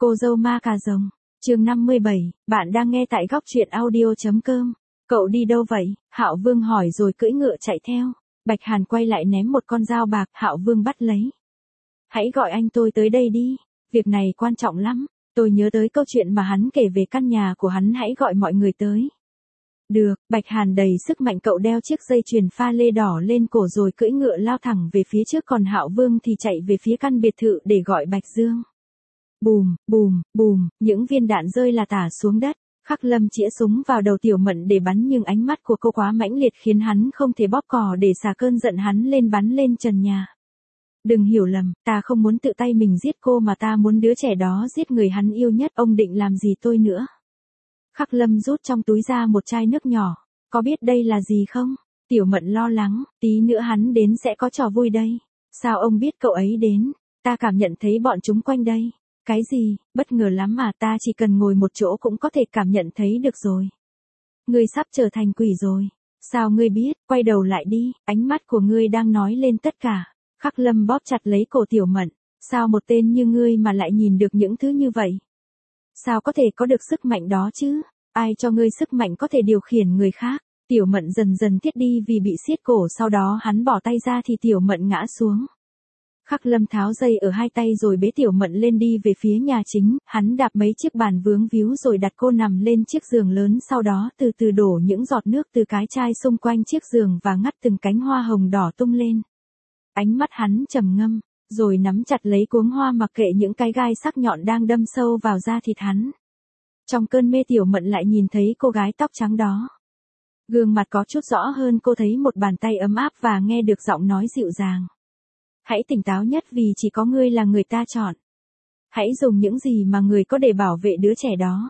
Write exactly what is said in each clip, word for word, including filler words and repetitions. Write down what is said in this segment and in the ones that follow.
Cô dâu ma cà rồng, chương năm mươi bảy, bạn đang nghe tại góc truyện audio.com. Cậu đi đâu vậy? Hạo Vương hỏi rồi cưỡi ngựa chạy theo. Bạch Hàn quay lại ném một con dao bạc, Hạo Vương bắt lấy. Hãy gọi anh tôi tới đây đi, việc này quan trọng lắm. Tôi nhớ tới câu chuyện mà hắn kể về căn nhà của hắn, hãy gọi mọi người tới. Được, Bạch Hàn đầy sức mạnh cậu đeo chiếc dây chuyền pha lê đỏ lên cổ rồi cưỡi ngựa lao thẳng về phía trước, còn Hạo Vương thì chạy về phía căn biệt thự để gọi Bạch Dương. Bùm, bùm, bùm, những viên đạn rơi là tả xuống đất. Khắc Lâm chĩa súng vào đầu Tiểu Mận để bắn, nhưng ánh mắt của cô quá mãnh liệt khiến hắn không thể bóp cò để xả cơn giận hắn lên, bắn lên trần nhà. Đừng hiểu lầm, ta không muốn tự tay mình giết cô mà ta muốn đứa trẻ đó giết người hắn yêu nhất. Ông định làm gì tôi nữa? Khắc Lâm rút trong túi ra một chai nước nhỏ. Có biết đây là gì không? Tiểu Mận lo lắng, tí nữa hắn đến sẽ có trò vui đây. Sao ông biết cậu ấy đến? Ta cảm nhận thấy bọn chúng quanh đây. Cái gì? Bất ngờ lắm mà, ta chỉ cần ngồi một chỗ cũng có thể cảm nhận thấy được rồi. Ngươi sắp trở thành quỷ rồi. Sao ngươi biết? Quay đầu lại đi, ánh mắt của ngươi đang nói lên tất cả. Khắc Lâm bóp chặt lấy cổ Tiểu Mận. Sao một tên như ngươi mà lại nhìn được những thứ như vậy? Sao có thể có được sức mạnh đó chứ? Ai cho ngươi sức mạnh có thể điều khiển người khác? Tiểu Mận dần dần thiết đi vì bị siết cổ, sau đó hắn bỏ tay ra thì Tiểu Mận ngã xuống. Khắc Lâm tháo dây ở hai tay rồi bế Tiểu Mận lên đi về phía nhà chính, hắn đạp mấy chiếc bàn vướng víu rồi đặt cô nằm lên chiếc giường lớn, sau đó từ từ đổ những giọt nước từ cái chai xung quanh chiếc giường và ngắt từng cánh hoa hồng đỏ tung lên. Ánh mắt hắn trầm ngâm, rồi nắm chặt lấy cuống hoa mặc kệ những cái gai sắc nhọn đang đâm sâu vào da thịt hắn. Trong cơn mê Tiểu Mận lại nhìn thấy cô gái tóc trắng đó. Gương mặt có chút rõ hơn, cô thấy một bàn tay ấm áp và nghe được giọng nói dịu dàng. Hãy tỉnh táo nhất vì chỉ có ngươi là người ta chọn. Hãy dùng những gì mà người có để bảo vệ đứa trẻ đó.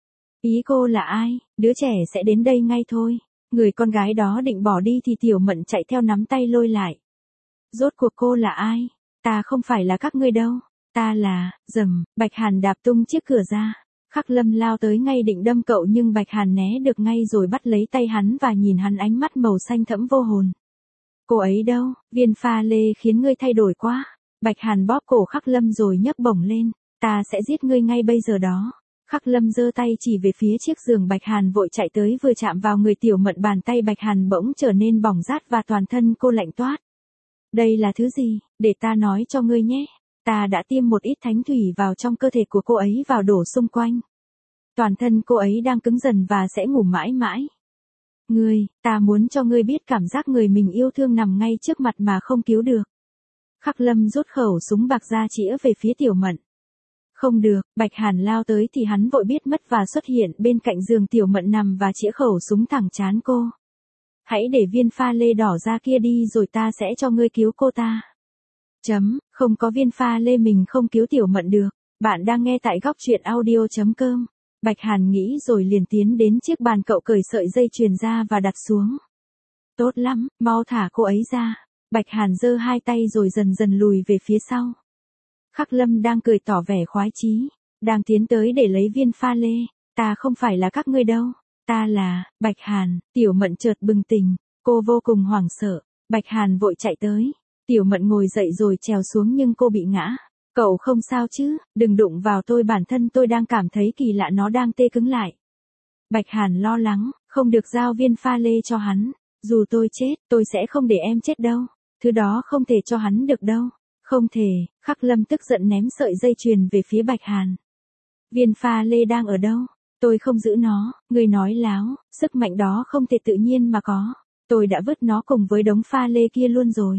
Ý cô là ai? Đứa trẻ sẽ đến đây ngay thôi. Người con gái đó định bỏ đi thì Tiểu Mận chạy theo nắm tay lôi lại. Rốt cuộc cô là ai? Ta không phải là các ngươi đâu. Ta là, rầm, Bạch Hàn đạp tung chiếc cửa ra. Khắc Lâm lao tới ngay định đâm cậu, nhưng Bạch Hàn né được ngay rồi bắt lấy tay hắn và nhìn hắn ánh mắt màu xanh thẫm vô hồn. Cô ấy đâu? Viên pha lê khiến ngươi thay đổi quá. Bạch Hàn bóp cổ Khắc Lâm rồi nhấc bổng lên. Ta sẽ giết ngươi ngay bây giờ đó. Khắc Lâm giơ tay chỉ về phía chiếc giường. Bạch Hàn vội chạy tới, vừa chạm vào người Tiểu Mận, bàn tay Bạch Hàn bỗng trở nên bỏng rát và toàn thân cô lạnh toát. Đây là thứ gì? Để ta nói cho ngươi nhé. Ta đã tiêm một ít thánh thủy vào trong cơ thể của cô ấy vào đổ xung quanh. Toàn thân cô ấy đang cứng dần và sẽ ngủ mãi mãi. Ngươi, ta muốn cho ngươi biết cảm giác người mình yêu thương nằm ngay trước mặt mà không cứu được. Khắc Lâm rút khẩu súng bạc ra chĩa về phía Tiểu Mận. Không được, Bạch Hàn lao tới thì hắn vội biết mất và xuất hiện bên cạnh giường Tiểu Mận nằm và chĩa khẩu súng thẳng trán cô. Hãy để viên pha lê đỏ ra kia đi rồi ta sẽ cho ngươi cứu cô ta. Chấm, không có viên pha lê mình không cứu Tiểu Mận được. Bạn đang nghe tại góc truyện audio.com. Bạch Hàn nghĩ rồi liền tiến đến chiếc bàn, cậu cởi sợi dây chuyền ra và đặt xuống. Tốt lắm, mau thả cô ấy ra. Bạch Hàn giơ hai tay rồi dần dần lùi về phía sau. Khắc Lâm đang cười tỏ vẻ khoái chí, đang tiến tới để lấy viên pha lê. Ta không phải là các ngươi đâu. Ta là, Bạch Hàn. Tiểu Mận chợt bừng tỉnh, cô vô cùng hoảng sợ. Bạch Hàn vội chạy tới. Tiểu Mận ngồi dậy rồi trèo xuống nhưng cô bị ngã. Cậu không sao chứ? Đừng đụng vào tôi, bản thân tôi đang cảm thấy kỳ lạ, nó đang tê cứng lại. Bạch Hàn lo lắng, không được giao viên pha lê cho hắn. Dù tôi chết, tôi sẽ không để em chết đâu. Thứ đó không thể cho hắn được đâu. Không thể. Khắc Lâm tức giận ném sợi dây chuyền về phía Bạch Hàn. Viên pha lê đang ở đâu? Tôi không giữ nó. Người nói láo, sức mạnh đó không thể tự nhiên mà có. Tôi đã vứt nó cùng với đống pha lê kia luôn rồi.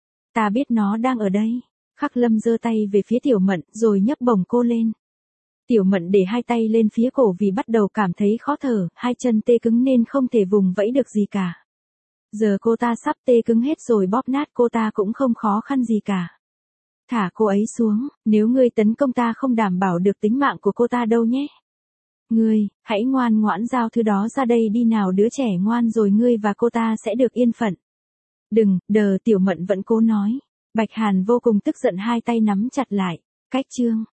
Ta biết nó đang ở đây. Khắc Lâm giơ tay về phía Tiểu Mận rồi nhấc bổng cô lên. Tiểu Mận để hai tay lên phía cổ vì bắt đầu cảm thấy khó thở, hai chân tê cứng nên không thể vùng vẫy được gì cả. Giờ cô ta sắp tê cứng hết rồi, bóp nát cô ta cũng không khó khăn gì cả. Thả cô ấy xuống, nếu ngươi tấn công ta không đảm bảo được tính mạng của cô ta đâu nhé. Ngươi, hãy ngoan ngoãn giao thứ đó ra đây đi nào, đứa trẻ ngoan rồi ngươi và cô ta sẽ được yên phận. Đừng, đờ, Tiểu Mận vẫn cố nói. Bạch Hàn vô cùng tức giận, hai tay nắm chặt lại. Cách chương